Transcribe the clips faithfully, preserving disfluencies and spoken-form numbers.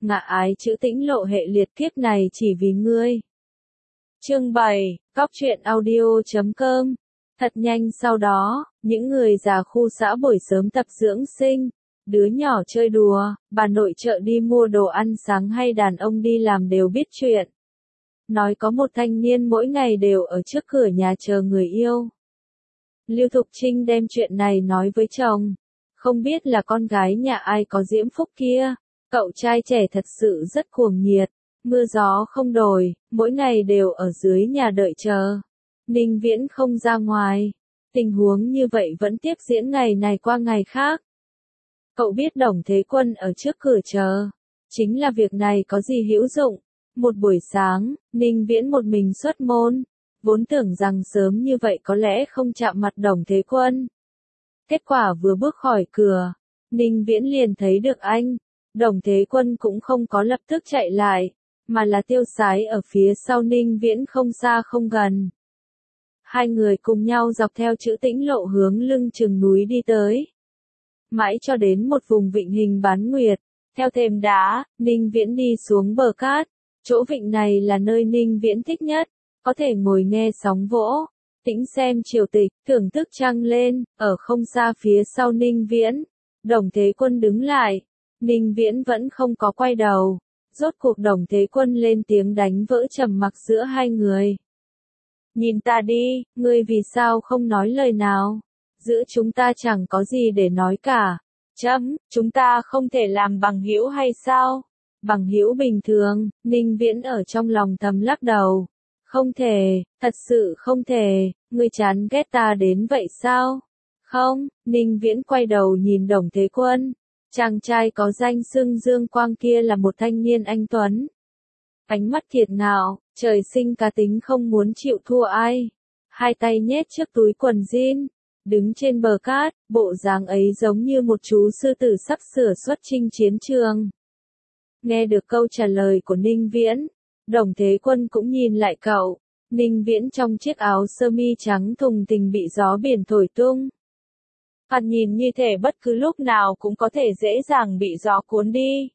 ngạ ái chữ Tĩnh Lộ hệ liệt kiếp này chỉ vì ngươi. Chương bảy, cóc truyện audio chấm com. Thật nhanh sau đó, những người già khu xã buổi sớm tập dưỡng sinh, đứa nhỏ chơi đùa, bà nội chợ đi mua đồ ăn sáng hay đàn ông đi làm đều biết chuyện. Nói có một thanh niên mỗi ngày đều ở trước cửa nhà chờ người yêu. Lưu Thục Trinh đem chuyện này nói với chồng. Không biết là con gái nhà ai có diễm phúc kia, cậu trai trẻ thật sự rất cuồng nhiệt, mưa gió không đổi, mỗi ngày đều ở dưới nhà đợi chờ. Ninh Viễn không ra ngoài, tình huống như vậy vẫn tiếp diễn ngày này qua ngày khác. Cậu biết Đồng Thế Quân ở trước cửa chờ, chính là việc này có gì hữu dụng. Một buổi sáng, Ninh Viễn một mình xuất môn, vốn tưởng rằng sớm như vậy có lẽ không chạm mặt Đồng Thế Quân. Kết quả vừa bước khỏi cửa, Ninh Viễn liền thấy được anh. Đồng Thế Quân cũng không có lập tức chạy lại, mà là tiêu sái ở phía sau Ninh Viễn không xa không gần. Hai người cùng nhau dọc theo chữ Tĩnh Lộ hướng lưng chừng núi đi tới. Mãi cho đến một vùng vịnh hình bán nguyệt, theo thềm đá, Ninh Viễn đi xuống bờ cát. Chỗ vịnh này là nơi Ninh Viễn thích nhất, có thể ngồi nghe sóng vỗ, tĩnh xem triều tịch, thưởng thức trăng lên, ở không xa phía sau Ninh Viễn. Đồng Thế Quân đứng lại, Ninh Viễn vẫn không có quay đầu, rốt cuộc Đồng Thế Quân lên tiếng đánh vỡ trầm mặc giữa hai người. Nhìn ta đi, ngươi vì sao không nói lời nào? Giữa chúng ta chẳng có gì để nói cả. Chấm, chúng ta không thể làm bằng hữu hay sao? Bằng hữu bình thường, Ninh Viễn ở trong lòng thầm lắc đầu. Không thể, thật sự không thể, ngươi chán ghét ta đến vậy sao? Không, Ninh Viễn quay đầu nhìn Đồng Thế Quân. Chàng trai có danh xưng Dương Quang kia là một thanh niên anh tuấn. Ánh mắt kiệt ngạo, trời sinh cá tính không muốn chịu thua ai. Hai tay nhét trước túi quần jean, đứng trên bờ cát, bộ dáng ấy giống như một chú sư tử sắp sửa xuất chinh chiến trường. Nghe được câu trả lời của Ninh Viễn, Đồng Thế Quân cũng nhìn lại cậu. Ninh Viễn trong chiếc áo sơ mi trắng thùng tình bị gió biển thổi tung. Hắn nhìn như thể bất cứ lúc nào cũng có thể dễ dàng bị gió cuốn đi.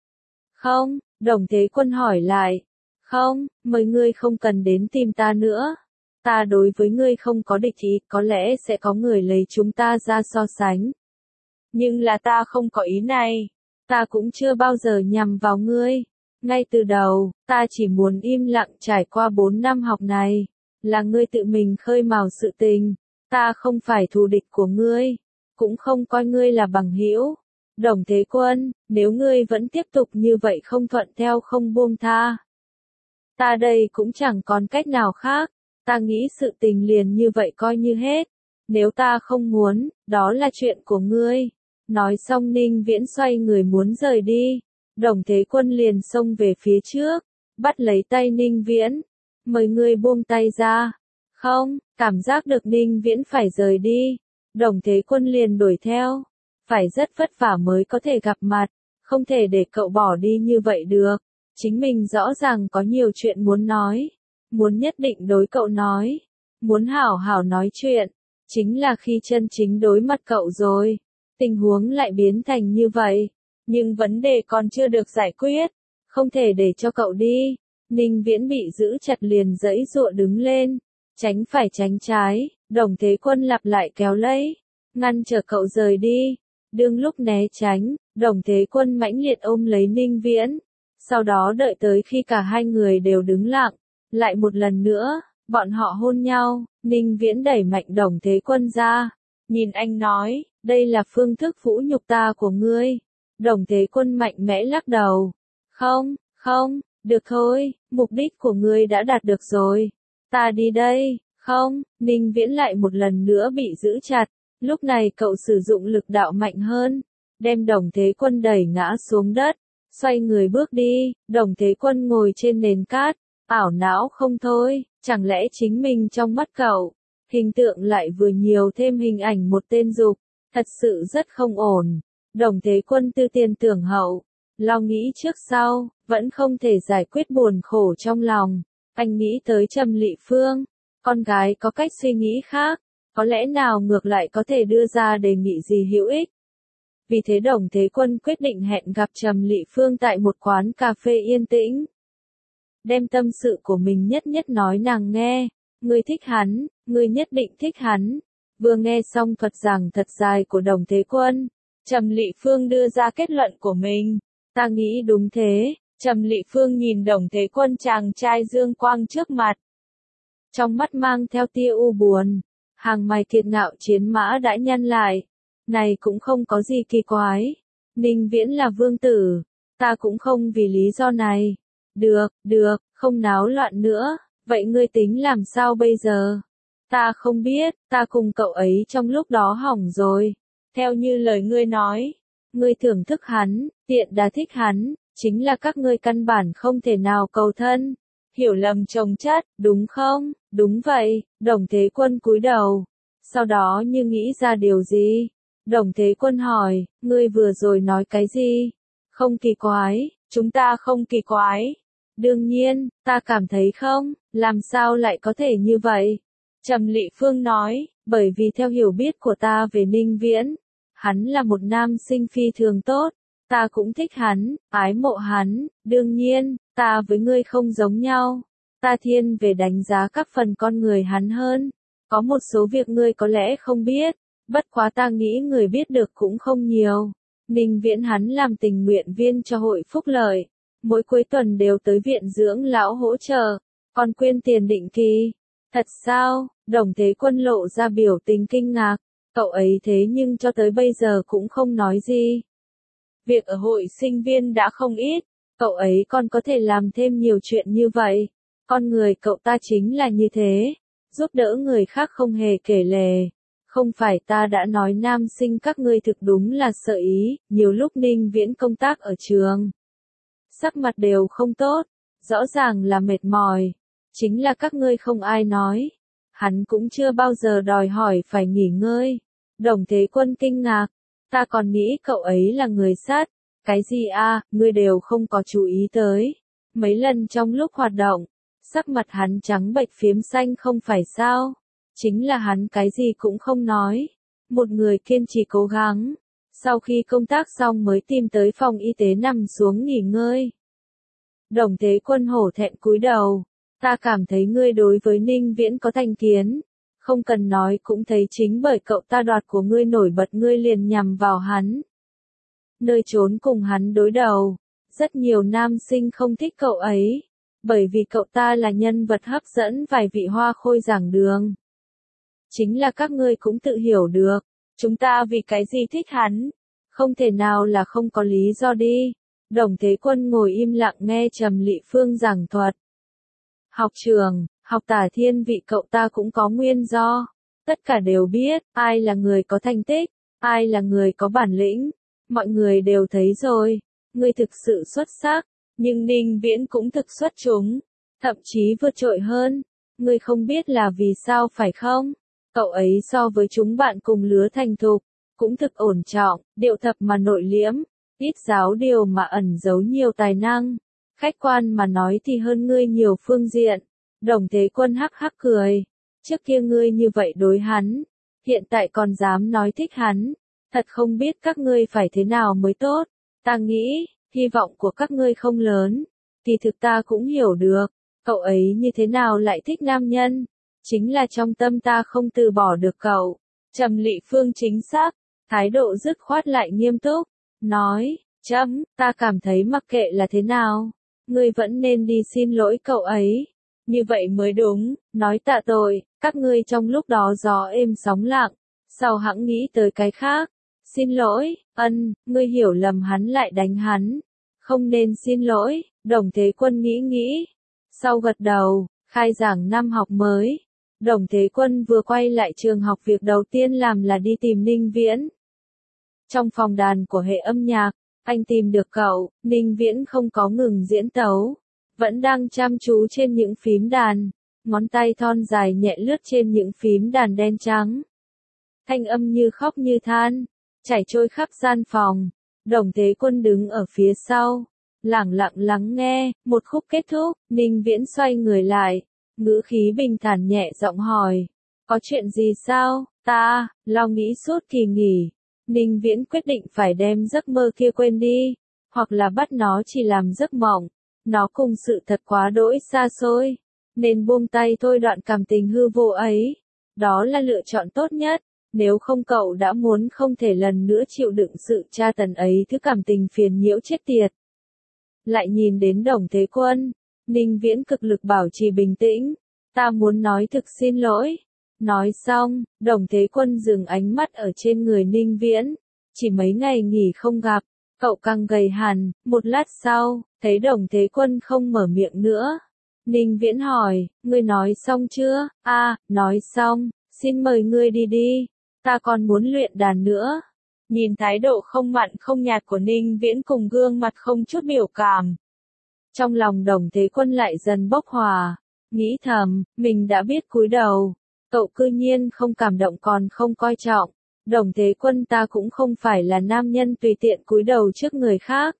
Không, Đồng Thế Quân hỏi lại. Không, mời ngươi không cần đến tìm ta nữa. Ta đối với ngươi không có địch ý, có lẽ sẽ có người lấy chúng ta ra so sánh. Nhưng là ta không có ý này. Ta cũng chưa bao giờ nhằm vào ngươi. Ngay từ đầu, ta chỉ muốn im lặng trải qua bốn năm học này. Là ngươi tự mình khơi mào sự tình. Ta không phải thù địch của ngươi. Cũng không coi ngươi là bằng hữu. Đồng Thế Quân, nếu ngươi vẫn tiếp tục như vậy không thuận theo không buông tha. Ta đây cũng chẳng còn cách nào khác. Ta nghĩ sự tình liền như vậy coi như hết. Nếu ta không muốn, đó là chuyện của ngươi. Nói xong Ninh Viễn xoay người muốn rời đi. Đồng Thế Quân liền xông về phía trước, bắt lấy tay Ninh Viễn. Mời ngươi buông tay ra. Không, cảm giác được Ninh Viễn phải rời đi. Đồng Thế Quân liền đuổi theo. Phải rất vất vả mới có thể gặp mặt, không thể để cậu bỏ đi như vậy được. Chính mình rõ ràng có nhiều chuyện muốn nói. Muốn nhất định đối cậu nói. Muốn hảo hảo nói chuyện. Chính là khi chân chính đối mặt cậu rồi. Tình huống lại biến thành như vậy. Nhưng vấn đề còn chưa được giải quyết. Không thể để cho cậu đi. Ninh Viễn bị giữ chặt liền giãy giụa đứng lên. Tránh phải tránh trái. Đồng Thế Quân lặp lại kéo lấy. Ngăn trở cậu rời đi. Đương lúc né tránh, Đồng Thế Quân mãnh liệt ôm lấy Ninh Viễn. Sau đó đợi tới khi cả hai người đều đứng lặng. Lại một lần nữa, bọn họ hôn nhau. Ninh Viễn đẩy mạnh Đồng Thế Quân ra. Nhìn anh nói, đây là phương thức vũ nhục ta của ngươi. Đồng Thế Quân mạnh mẽ lắc đầu. Không, không, được thôi, mục đích của ngươi đã đạt được rồi. Ta đi đây. Không, Ninh Viễn lại một lần nữa bị giữ chặt. Lúc này cậu sử dụng lực đạo mạnh hơn. Đem Đồng Thế Quân đẩy ngã xuống đất. Xoay người bước đi. Đồng Thế Quân ngồi trên nền cát. Ảo não không thôi. Chẳng lẽ chính mình trong mắt cậu. Hình tượng lại vừa nhiều thêm hình ảnh một tên dục. Thật sự rất không ổn. Đồng Thế Quân tư tiền tưởng hậu. Lo nghĩ trước sau. Vẫn không thể giải quyết buồn khổ trong lòng. Anh nghĩ tới Trầm Lị Phương. Con gái có cách suy nghĩ khác. Có lẽ nào ngược lại có thể đưa ra đề nghị gì hữu ích. Vì thế Đồng Thế Quân quyết định hẹn gặp Trầm Lị Phương tại một quán cà phê yên tĩnh. Đem tâm sự của mình nhất nhất nói nàng nghe. Ngươi thích hắn, ngươi nhất định thích hắn. Vừa nghe xong thuật giảng thật dài của Đồng Thế Quân, Trầm Lị Phương đưa ra kết luận của mình. Ta nghĩ đúng thế. Trầm Lị Phương nhìn Đồng Thế Quân chàng trai dương quang trước mặt. Trong mắt mang theo tia u buồn. Hàng mày kiệt ngạo chiến mã đã nhăn lại. Này cũng không có gì kỳ quái. Ninh Viễn là vương tử. Ta cũng không vì lý do này. Được, được, không náo loạn nữa. Vậy ngươi tính làm sao bây giờ? Ta không biết, ta cùng cậu ấy trong lúc đó hỏng rồi. Theo như lời ngươi nói, ngươi thưởng thức hắn, tiện đã thích hắn, chính là các ngươi căn bản không thể nào cầu thân. Hiểu lầm chồng chất, đúng không? Đúng vậy. Đồng Thế Quân cúi đầu. Sau đó như nghĩ ra điều gì? Đồng Thế Quân hỏi, ngươi vừa rồi nói cái gì? Không kỳ quái, chúng ta không kỳ quái. Đương nhiên, ta cảm thấy không, làm sao lại có thể như vậy? Trầm Lị Phương nói, bởi vì theo hiểu biết của ta về Ninh Viễn, hắn là một nam sinh phi thường tốt, ta cũng thích hắn, ái mộ hắn, đương nhiên, ta với ngươi không giống nhau, ta thiên về đánh giá các phần con người hắn hơn, có một số việc ngươi có lẽ không biết, bất quá ta nghĩ người biết được cũng không nhiều. Ninh Viễn hắn làm tình nguyện viên cho hội phúc lợi, mỗi cuối tuần đều tới viện dưỡng lão hỗ trợ, còn quyên tiền định kỳ. Thật sao? Đồng Thế Quân lộ ra biểu tình kinh ngạc, cậu ấy thế nhưng cho tới bây giờ cũng không nói gì. Việc ở hội sinh viên đã không ít, cậu ấy còn có thể làm thêm nhiều chuyện như vậy. Con người cậu ta chính là như thế, giúp đỡ người khác không hề kể lể. Không phải ta đã nói nam sinh các ngươi thực đúng là sợ ý, nhiều lúc Ninh Viễn công tác ở trường. Sắc mặt đều không tốt, rõ ràng là mệt mỏi. Chính là các ngươi không ai nói. Hắn cũng chưa bao giờ đòi hỏi phải nghỉ ngơi. Đồng Thế Quân kinh ngạc. Ta còn nghĩ cậu ấy là người sát. Cái gì a, ngươi đều không có chú ý tới. Mấy lần trong lúc hoạt động, sắc mặt hắn trắng bệch phiếm xanh không phải sao. Chính là hắn cái gì cũng không nói. Một người kiên trì cố gắng. Sau khi công tác xong mới tìm tới phòng y tế nằm xuống nghỉ ngơi. Đồng Thế Quân hổ thẹn cúi đầu. Ta cảm thấy ngươi đối với Ninh Viễn có thành kiến. Không cần nói cũng thấy chính bởi cậu ta đoạt của ngươi nổi bật ngươi liền nhằm vào hắn. Nơi trốn cùng hắn đối đầu. Rất nhiều nam sinh không thích cậu ấy. Bởi vì cậu ta là nhân vật hấp dẫn vài vị hoa khôi giảng đường. Chính là các ngươi cũng tự hiểu được. Chúng ta vì cái gì thích hắn? Không thể nào là không có lý do đi. Đồng Thế Quân ngồi im lặng nghe Trầm Lị Phương giảng thuật. Học trường, học tả thiên vị cậu ta cũng có nguyên do. Tất cả đều biết, ai là người có thành tích, ai là người có bản lĩnh. Mọi người đều thấy rồi, ngươi thực sự xuất sắc, nhưng Ninh Viễn cũng thực xuất chúng, thậm chí vượt trội hơn. Ngươi không biết là vì sao phải không? Cậu ấy so với chúng bạn cùng lứa thành thục, cũng thực ổn trọng, điệu thập mà nội liễm, ít giáo điều mà ẩn giấu nhiều tài năng. Khách quan mà nói thì hơn ngươi nhiều phương diện. Đồng Thế Quân hắc hắc cười. Trước kia ngươi như vậy đối hắn. Hiện tại còn dám nói thích hắn. Thật không biết các ngươi phải thế nào mới tốt. Ta nghĩ, hy vọng của các ngươi không lớn. Kỳ thực ta cũng hiểu được. Cậu ấy như thế nào lại thích nam nhân. Chính là trong tâm ta không từ bỏ được cậu. Trầm Lị Phương chính xác. Thái độ dứt khoát lại nghiêm túc. Nói, chấm, ta cảm thấy mặc kệ là thế nào. Ngươi vẫn nên đi xin lỗi cậu ấy. Như vậy mới đúng, nói tạ tội, các ngươi trong lúc đó gió êm sóng lặng, sau hẵng nghĩ tới cái khác. Xin lỗi, ân, ngươi hiểu lầm hắn lại đánh hắn. Không nên xin lỗi, Đồng Thế Quân nghĩ nghĩ. Sau gật đầu, khai giảng năm học mới. Đồng Thế Quân vừa quay lại trường học việc đầu tiên làm là đi tìm Ninh Viễn. Trong phòng đàn của hệ âm nhạc, anh tìm được cậu, Ninh Viễn không có ngừng diễn tấu. Vẫn đang chăm chú trên những phím đàn, ngón tay thon dài nhẹ lướt trên những phím đàn đen trắng. Thanh âm như khóc như than, chảy trôi khắp gian phòng. Đồng Thế Quân đứng ở phía sau, lẳng lặng lắng nghe. Một khúc kết thúc, Ninh Viễn xoay người lại, ngữ khí bình thản nhẹ giọng hỏi, có chuyện gì sao? Ta lo nghĩ suốt kỳ nghỉ, Ninh Viễn quyết định phải đem giấc mơ kia quên đi, hoặc là bắt nó chỉ làm giấc mộng. Nó cùng sự thật quá đỗi xa xôi, nên buông tay thôi đoạn cảm tình hư vô ấy. Đó là lựa chọn tốt nhất, nếu không cậu đã muốn không thể lần nữa chịu đựng sự tra tấn ấy, thứ cảm tình phiền nhiễu chết tiệt. Lại nhìn đến Đồng Thế Quân, Ninh Viễn cực lực bảo trì bình tĩnh, ta muốn nói thực xin lỗi. Nói xong, Đồng Thế Quân dừng ánh mắt ở trên người Ninh Viễn, chỉ mấy ngày nghỉ không gặp, cậu càng gầy hẳn. Một lát sau, thấy Đồng Thế Quân không mở miệng nữa, Ninh Viễn hỏi, ngươi nói xong chưa? A, à, nói xong, xin mời ngươi đi đi, ta còn muốn luyện đàn nữa. Nhìn thái độ không mặn không nhạt của Ninh Viễn cùng gương mặt không chút biểu cảm, trong lòng Đồng Thế Quân lại dần bốc hỏa, nghĩ thầm, mình đã biết cúi đầu, cậu cư nhiên không cảm động còn không coi trọng. Đồng Thế Quân, ta cũng không phải là nam nhân tùy tiện cúi đầu trước người khác.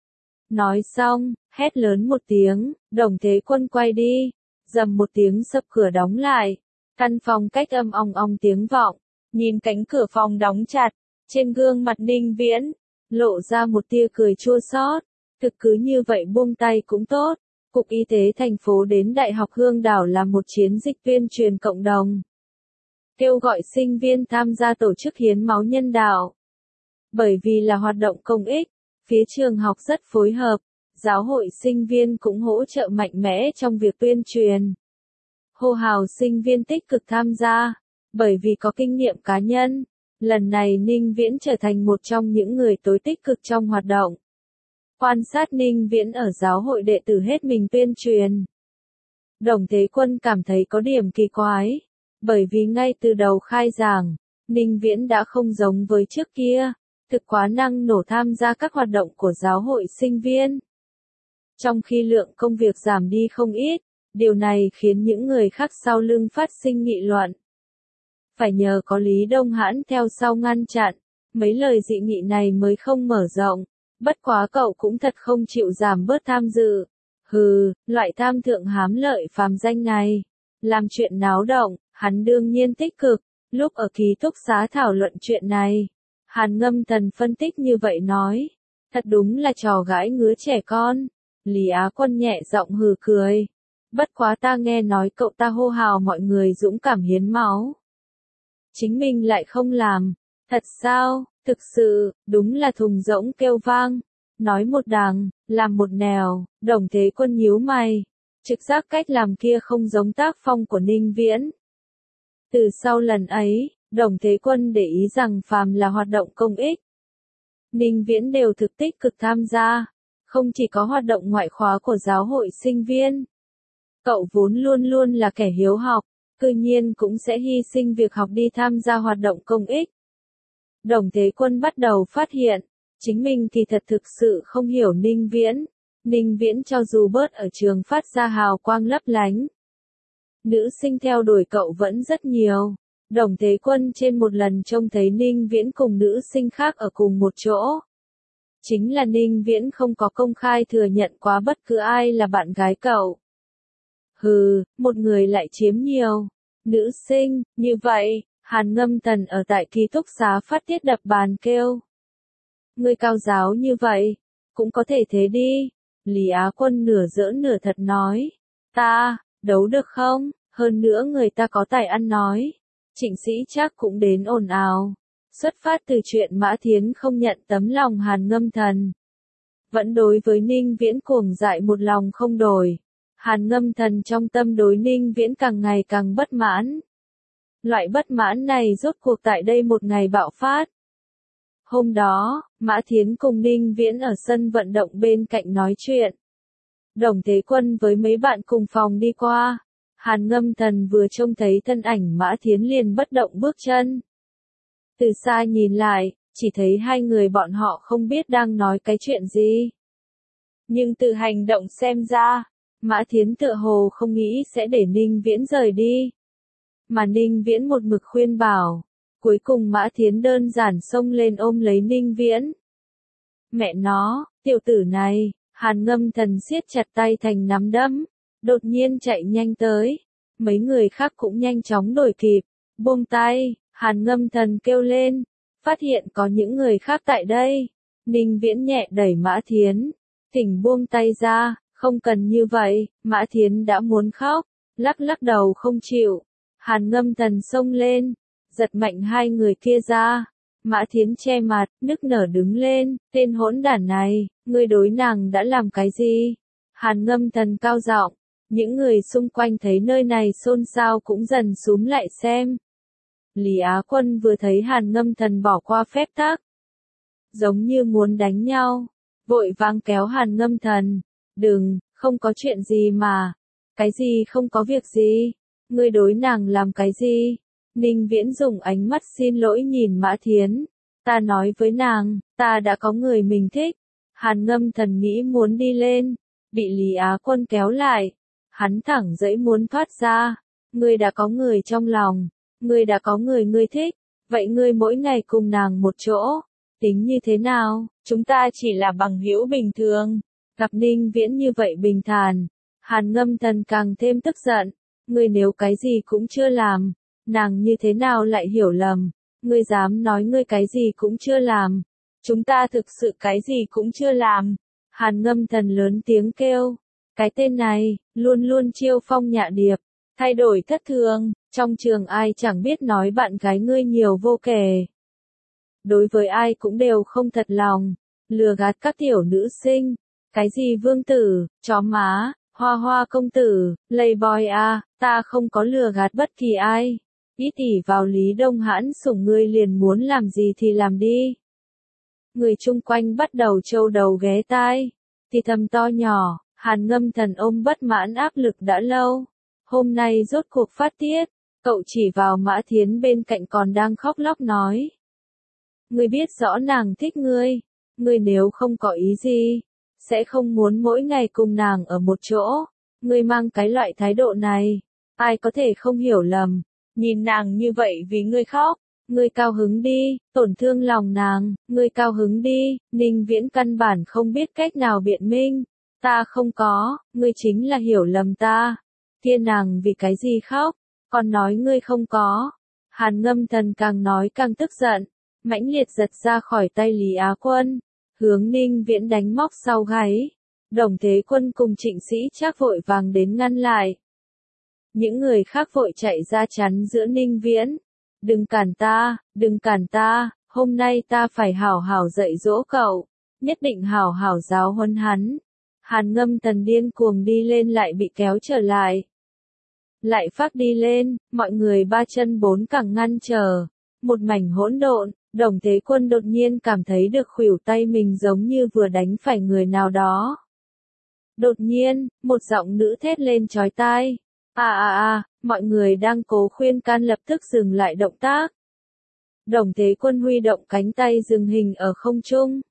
Nói xong, hét lớn một tiếng, Đồng Thế Quân quay đi, rầm một tiếng sập cửa đóng lại. Căn phòng cách âm ong ong tiếng vọng, nhìn cánh cửa phòng đóng chặt, trên gương mặt Ninh Viễn lộ ra một tia cười chua xót. Thực cứ như vậy buông tay cũng tốt. Cục Y tế thành phố đến Đại học Hương Đảo làm một chiến dịch tuyên truyền cộng đồng, kêu gọi sinh viên tham gia tổ chức hiến máu nhân đạo. Bởi vì là hoạt động công ích, phía trường học rất phối hợp, giáo hội sinh viên cũng hỗ trợ mạnh mẽ trong việc tuyên truyền. Hô hào sinh viên tích cực tham gia, bởi vì có kinh nghiệm cá nhân, lần này Ninh Viễn trở thành một trong những người tối tích cực trong hoạt động. Quan sát Ninh Viễn ở giáo hội đệ tử hết mình tuyên truyền, Đồng Thế Quân cảm thấy có điểm kỳ quái, bởi vì ngay từ đầu khai giảng, Ninh Viễn đã không giống với trước kia, thực quá năng nổ tham gia các hoạt động của giáo hội sinh viên. Trong khi lượng công việc giảm đi không ít, điều này khiến những người khác sau lưng phát sinh nghị luận. Phải nhờ có Lý Đông Hãn theo sau ngăn chặn, mấy lời dị nghị này mới không mở rộng. Bất quá cậu cũng thật không chịu giảm bớt tham dự. Hừ, loại tham thượng hám lợi phàm danh này, làm chuyện náo động, hắn đương nhiên tích cực. Lúc ở ký túc xá thảo luận chuyện này, Hàn Ngâm Thần phân tích như vậy nói, thật đúng là trò gãi ngứa trẻ con. Lý Á Quân nhẹ giọng hừ cười, bất quá ta nghe nói cậu ta hô hào mọi người dũng cảm hiến máu, chính mình lại không làm. Thật sao? Thực sự, đúng là thùng rỗng kêu vang. Nói một đằng, làm một nẻo. Đồng Thế Quân nhíu mày, trực giác cách làm kia không giống tác phong của Ninh Viễn. Từ sau lần ấy, Đồng Thế Quân để ý rằng phàm là hoạt động công ích, Ninh Viễn đều thực tích cực tham gia, không chỉ có hoạt động ngoại khóa của giáo hội sinh viên. Cậu vốn luôn luôn là kẻ hiếu học, cư nhiên cũng sẽ hy sinh việc học đi tham gia hoạt động công ích. Đồng Thế Quân bắt đầu phát hiện, chính mình thì thật thực sự không hiểu Ninh Viễn. Ninh Viễn cho dù bớt ở trường phát ra hào quang lấp lánh, nữ sinh theo đuổi cậu vẫn rất nhiều. Đồng Thế Quân trên một lần trông thấy Ninh Viễn cùng nữ sinh khác ở cùng một chỗ. Chính là Ninh Viễn không có công khai thừa nhận quá bất cứ ai là bạn gái cậu. Hừ, một người lại chiếm nhiều nữ sinh, như vậy. Hàn Ngâm Thần ở tại ký túc xá phát tiết đập bàn kêu. Ngươi cao giáo như vậy, cũng có thể thế đi. Lý Á Quân nửa giỡn nửa thật nói. Ta, đấu được không? Hơn nữa người ta có tài ăn nói. Trịnh Sĩ Trác cũng đến ồn ào. Xuất phát từ chuyện Mã Thiến không nhận tấm lòng Hàn Ngâm Thần, vẫn đối với Ninh Viễn cuồng dại một lòng không đổi. Hàn Ngâm Thần trong tâm đối Ninh Viễn càng ngày càng bất mãn. Loại bất mãn này rốt cuộc tại đây một ngày bạo phát. Hôm đó, Mã Thiến cùng Ninh Viễn ở sân vận động bên cạnh nói chuyện. Đồng Thế Quân với mấy bạn cùng phòng đi qua. Hàn Ngâm Thần vừa trông thấy thân ảnh Mã Thiến liền bất động bước chân. Từ xa nhìn lại, chỉ thấy hai người bọn họ không biết đang nói cái chuyện gì. Nhưng từ hành động xem ra, Mã Thiến tựa hồ không nghĩ sẽ để Ninh Viễn rời đi. Mà Ninh Viễn một mực khuyên bảo. Cuối cùng Mã Thiến đơn giản xông lên ôm lấy Ninh Viễn. Mẹ nó, tiểu tử này. Hàn Ngâm Thần siết chặt tay thành nắm đấm, đột nhiên chạy nhanh tới. Mấy người khác cũng nhanh chóng đuổi kịp. Buông tay, Hàn Ngâm Thần kêu lên. phát hiện có những người khác tại đây. Ninh Viễn nhẹ đẩy Mã Thiến, thỉnh buông tay ra, không cần như vậy, Mã Thiến đã muốn khóc, lắc lắc đầu không chịu. Hàn Ngâm Thần xông lên, giật mạnh hai người kia ra. Mã Thiến che mặt, nức nở đứng lên, tên hỗn đản này, ngươi đối nàng đã làm cái gì? Hàn Ngâm Thần cao giọng, những người xung quanh thấy nơi này xôn xao cũng dần xúm lại xem. Lý Á Quân vừa thấy Hàn Ngâm Thần bỏ qua phép tắc, giống như muốn đánh nhau, vội vàng kéo Hàn Ngâm Thần, đừng, không có chuyện gì mà, cái gì không có việc gì, ngươi đối nàng làm cái gì? Ninh Viễn dùng ánh mắt xin lỗi nhìn Mã Thiến, ta nói với nàng, ta đã có người mình thích. Hàn Ngâm Thần nghĩ muốn đi lên, bị Lý Á Quân kéo lại, hắn thẳng dẫy muốn thoát ra, ngươi đã có người trong lòng, ngươi đã có người ngươi thích, vậy ngươi mỗi ngày cùng nàng một chỗ, tính như thế nào? Chúng ta chỉ là bằng hữu bình thường. Gặp Ninh Viễn như vậy bình thản, Hàn Ngâm Thần càng thêm tức giận, ngươi nếu cái gì cũng chưa làm, nàng như thế nào lại hiểu lầm, ngươi dám nói ngươi cái gì cũng chưa làm, chúng ta thực sự cái gì cũng chưa làm. Hàn Ngâm Thần lớn tiếng kêu, cái tên này, luôn luôn chiêu phong nhạ điệp, thay đổi thất thường, trong trường ai chẳng biết nói bạn gái ngươi nhiều vô kể. Đối với ai cũng đều không thật lòng, lừa gạt các tiểu nữ sinh, cái gì vương tử, chó má, hoa hoa công tử, playboy à, ta không có lừa gạt bất kỳ ai. Ít ỉ vào Lý Đông Hãn sủng ngươi liền muốn làm gì thì làm đi. Người chung quanh bắt đầu trâu đầu ghé tai, thì thầm to nhỏ, Hàn Ngâm Thần ôm bất mãn áp lực đã lâu. Hôm nay rốt cuộc phát tiết, cậu chỉ vào Mã Thiến bên cạnh còn đang khóc lóc nói. Ngươi biết rõ nàng thích ngươi, ngươi nếu không có ý gì, sẽ không muốn mỗi ngày cùng nàng ở một chỗ. Ngươi mang cái loại thái độ này, ai có thể không hiểu lầm. Nhìn nàng như vậy vì ngươi khóc, ngươi cao hứng đi, tổn thương lòng nàng, ngươi cao hứng đi. Ninh Viễn căn bản không biết cách nào biện minh, ta không có, ngươi chính là hiểu lầm ta. Kia nàng vì cái gì khóc, còn nói ngươi không có. Hàn Ngâm Thần càng nói càng tức giận, mãnh liệt giật ra khỏi tay Lý Á Quân, hướng Ninh Viễn đánh móc sau gáy. Đồng Thế Quân cùng Trịnh Sĩ Trác vội vàng đến ngăn lại. Những người khác vội chạy ra chắn giữa Ninh Viễn. Đừng cản ta, đừng cản ta, hôm nay ta phải hảo hảo dạy dỗ cậu, nhất định hảo hảo giáo huấn hắn. Hàn Ngâm Thần điên cuồng đi lên lại bị kéo trở lại. Lại phát đi lên, mọi người ba chân bốn cẳng ngăn trở. Một mảnh hỗn độn, Đồng Thế Quân đột nhiên cảm thấy được khuỷu tay mình giống như vừa đánh phải người nào đó. Đột nhiên, một giọng nữ thét lên chói tai. À à à, mọi người đang cố khuyên can lập tức dừng lại động tác. Đồng Thế Quân huy động cánh tay dừng hình ở không trung.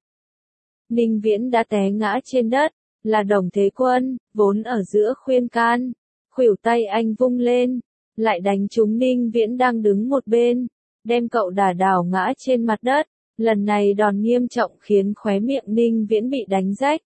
Ninh Viễn đã té ngã trên đất, là Đồng Thế Quân, vốn ở giữa khuyên can. Khuỷu tay anh vung lên, lại đánh trúng Ninh Viễn đang đứng một bên, đem cậu đả đảo ngã trên mặt đất. Lần này đòn nghiêm trọng khiến khóe miệng Ninh Viễn bị đánh rách.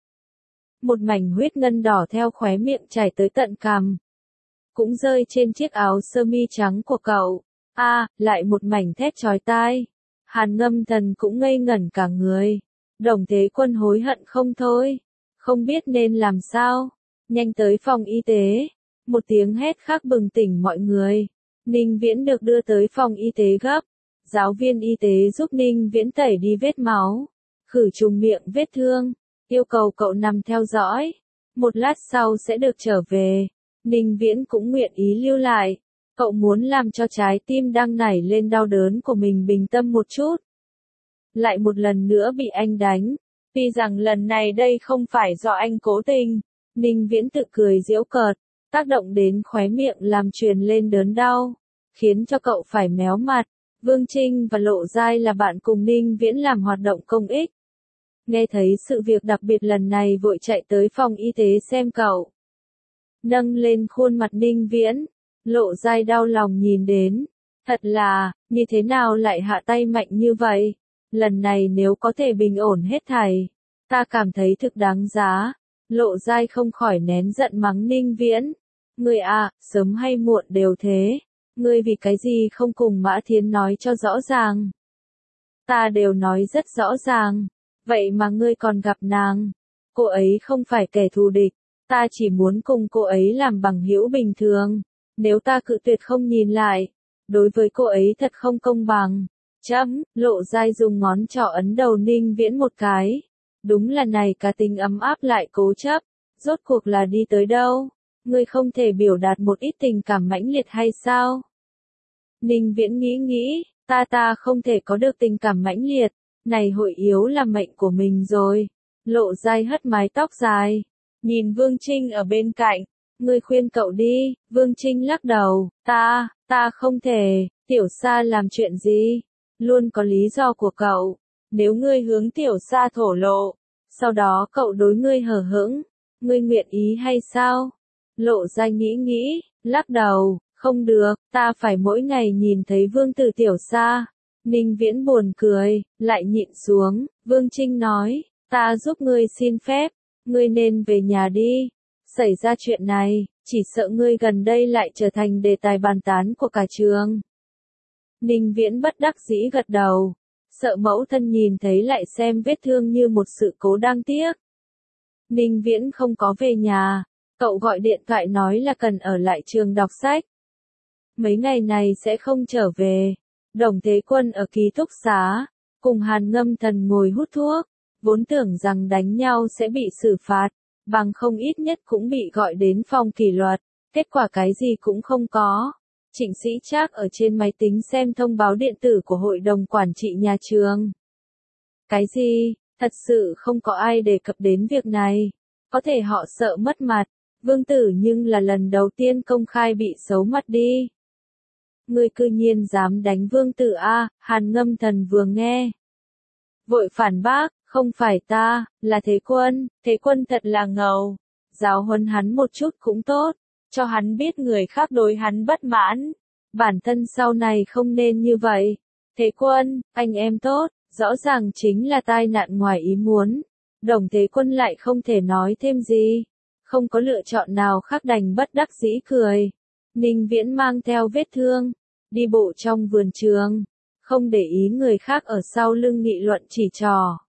Một mảnh huyết ngân đỏ theo khóe miệng chảy tới tận cằm, cũng rơi trên chiếc áo sơ mi trắng của cậu. A, à, lại một mảnh thét chói tai. Hàn Ngâm Thần cũng ngây ngẩn cả người. Đồng Thế Quân hối hận không thôi, không biết nên làm sao. Nhanh tới phòng y tế. Một tiếng hét khác bừng tỉnh mọi người. Ninh Viễn được đưa tới phòng y tế gấp. Giáo viên y tế giúp Ninh Viễn tẩy đi vết máu, khử trùng miệng vết thương, yêu cầu cậu nằm theo dõi. Một lát sau sẽ được trở về. Ninh Viễn cũng nguyện ý lưu lại. Cậu muốn làm cho trái tim đang nảy lên đau đớn của mình bình tâm một chút. Lại một lần nữa bị anh đánh. Tuy rằng lần này đây không phải do anh cố tình. Ninh Viễn tự cười giễu cợt, tác động đến khóe miệng làm truyền lên đớn đau, khiến cho cậu phải méo mặt. Vương Trinh và Lộ Giai là bạn cùng Ninh Viễn làm hoạt động công ích. Nghe thấy sự việc đặc biệt lần này vội chạy tới phòng y tế xem cậu. Nâng lên khuôn mặt Ninh Viễn, Lộ Giai đau lòng nhìn đến. Thật là, như thế nào lại hạ tay mạnh như vậy? Lần này nếu có thể bình ổn hết thảy, ta cảm thấy thực đáng giá. Lộ Giai không khỏi nén giận mắng Ninh Viễn. Ngươi à, sớm hay muộn đều thế. Ngươi vì cái gì không cùng Mã Thiến nói cho rõ ràng? Ta đều nói rất rõ ràng. Vậy mà ngươi còn gặp nàng. Cô ấy không phải kẻ thù địch. Ta chỉ muốn cùng cô ấy làm bằng hữu bình thường. Nếu ta cự tuyệt không nhìn lại, đối với cô ấy thật không công bằng. Chấm, Lộ Giai dùng ngón trỏ ấn đầu Ninh Viễn một cái. Đúng là này cá tính ấm áp lại cố chấp. Rốt cuộc là đi tới đâu? Ngươi không thể biểu đạt một ít tình cảm mãnh liệt hay sao? Ninh Viễn nghĩ nghĩ, ta ta không thể có được tình cảm mãnh liệt. Này hội yếu là mệnh của mình rồi. Lộ Giai hất mái tóc dài. Nhìn Vương Trinh ở bên cạnh. Ngươi khuyên cậu đi. Vương Trinh lắc đầu. Ta, ta không thể. Tiểu Sa làm chuyện gì? Luôn có lý do của cậu. Nếu ngươi hướng Tiểu Sa thổ lộ, sau đó cậu đối ngươi hờ hững, ngươi nguyện ý hay sao? Lộ Giai nghĩ nghĩ, lắc đầu, không được, ta phải mỗi ngày nhìn thấy Vương Tử Tiểu Sa. Ninh Viễn buồn cười, lại nhịn xuống. Vương Trinh nói, ta giúp ngươi xin phép, ngươi nên về nhà đi. Xảy ra chuyện này, chỉ sợ ngươi gần đây lại trở thành đề tài bàn tán của cả trường. Ninh Viễn bất đắc dĩ gật đầu, sợ mẫu thân nhìn thấy lại xem vết thương như một sự cố đáng tiếc. Ninh Viễn không có về nhà, cậu gọi điện thoại nói là cần ở lại trường đọc sách. Mấy ngày này sẽ không trở về. Đồng Thế Quân ở ký túc xá, cùng Hàn Ngâm Thần ngồi hút thuốc, vốn tưởng rằng đánh nhau sẽ bị xử phạt, bằng không ít nhất cũng bị gọi đến phòng kỷ luật, kết quả cái gì cũng không có. Trịnh Sĩ Trác ở trên máy tính xem thông báo điện tử của hội đồng quản trị nhà trường. Cái gì? Thật sự không có ai đề cập đến việc này. Có thể họ sợ mất mặt. Vương Tử nhưng là lần đầu tiên công khai bị xấu mặt đi. Ngươi cư nhiên dám đánh Vương Tử a? Hàn Ngâm Thần vừa nghe, vội phản bác, không phải ta, là Thế Quân. Thế Quân thật là ngầu. Giáo huấn hắn một chút cũng tốt, cho hắn biết người khác đối hắn bất mãn. Bản thân sau này không nên như vậy. Thế Quân, anh em tốt, rõ ràng chính là tai nạn ngoài ý muốn. Đồng Thế Quân lại không thể nói thêm gì. Không có lựa chọn nào khác đành bất đắc dĩ cười. Ninh Viễn mang theo vết thương, đi bộ trong vườn trường, không để ý người khác ở sau lưng nghị luận chỉ trò.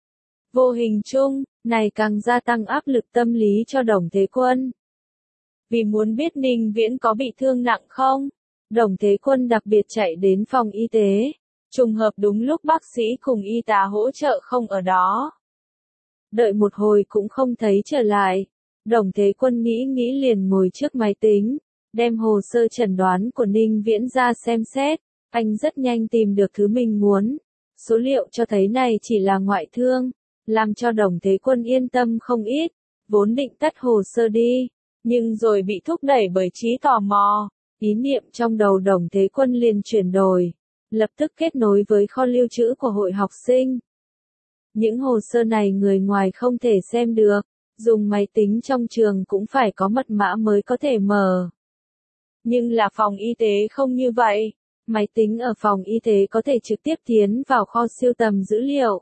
Vô hình chung, này càng gia tăng áp lực tâm lý cho Đồng Thế Quân. Vì muốn biết Ninh Viễn có bị thương nặng không, Đồng Thế Quân đặc biệt chạy đến phòng y tế. Trùng hợp đúng lúc bác sĩ cùng y tá hỗ trợ không ở đó. Đợi một hồi cũng không thấy trở lại. Đồng Thế Quân nghĩ nghĩ liền ngồi trước máy tính, đem hồ sơ chẩn đoán của Ninh Viễn ra xem xét. Anh rất nhanh tìm được thứ mình muốn. Số liệu cho thấy này chỉ là ngoại thương, làm cho Đồng Thế Quân yên tâm không ít. Vốn định tắt hồ sơ đi, nhưng rồi bị thúc đẩy bởi trí tò mò. Ý niệm trong đầu Đồng Thế Quân liền chuyển đổi, lập tức kết nối với kho lưu trữ của hội học sinh. Những hồ sơ này người ngoài không thể xem được, dùng máy tính trong trường cũng phải có mật mã mới có thể mở. Nhưng là phòng y tế không như vậy, máy tính ở phòng y tế có thể trực tiếp tiến vào kho sưu tầm dữ liệu.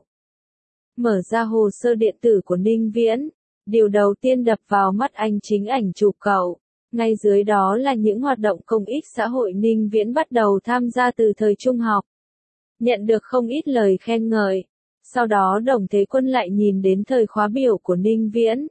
Mở ra hồ sơ điện tử của Ninh Viễn, điều đầu tiên đập vào mắt anh chính ảnh chụp cậu. Ngay dưới đó là những hoạt động công ích xã hội Ninh Viễn bắt đầu tham gia từ thời trung học. Nhận được không ít lời khen ngợi. Sau đó Đồng Thế Quân lại nhìn đến thời khóa biểu của Ninh Viễn.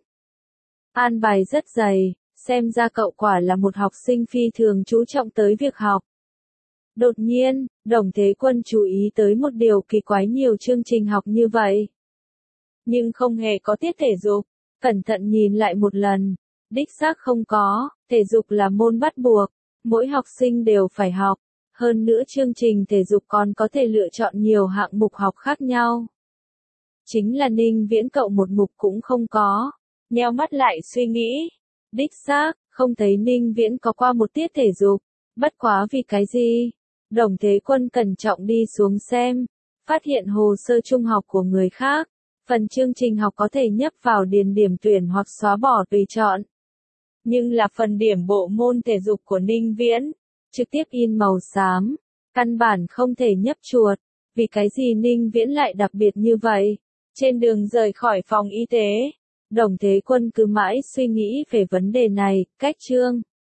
An bài rất dày, xem ra cậu quả là một học sinh phi thường chú trọng tới việc học. Đột nhiên, Đồng Thế Quân chú ý tới một điều kỳ quái, nhiều chương trình học như vậy, nhưng không hề có tiết thể dục. Cẩn thận nhìn lại một lần, đích xác không có. Thể dục là môn bắt buộc, mỗi học sinh đều phải học. Hơn nữa chương trình thể dục còn có thể lựa chọn nhiều hạng mục học khác nhau. Chính là Ninh Viễn cậu một mục cũng không có. Nheo mắt lại suy nghĩ, đích xác, không thấy Ninh Viễn có qua một tiết thể dục. Bất quá vì cái gì? Đồng Thế Quân cẩn trọng đi xuống xem, phát hiện hồ sơ trung học của người khác. Phần chương trình học có thể nhấp vào điền điểm tuyển hoặc xóa bỏ tùy chọn. Nhưng là phần điểm bộ môn thể dục của Ninh Viễn, trực tiếp in màu xám, căn bản không thể nhấp chuột. Vì cái gì Ninh Viễn lại đặc biệt như vậy? Trên đường rời khỏi phòng y tế, Đồng Thế Quân cứ mãi suy nghĩ về vấn đề này. Cách chương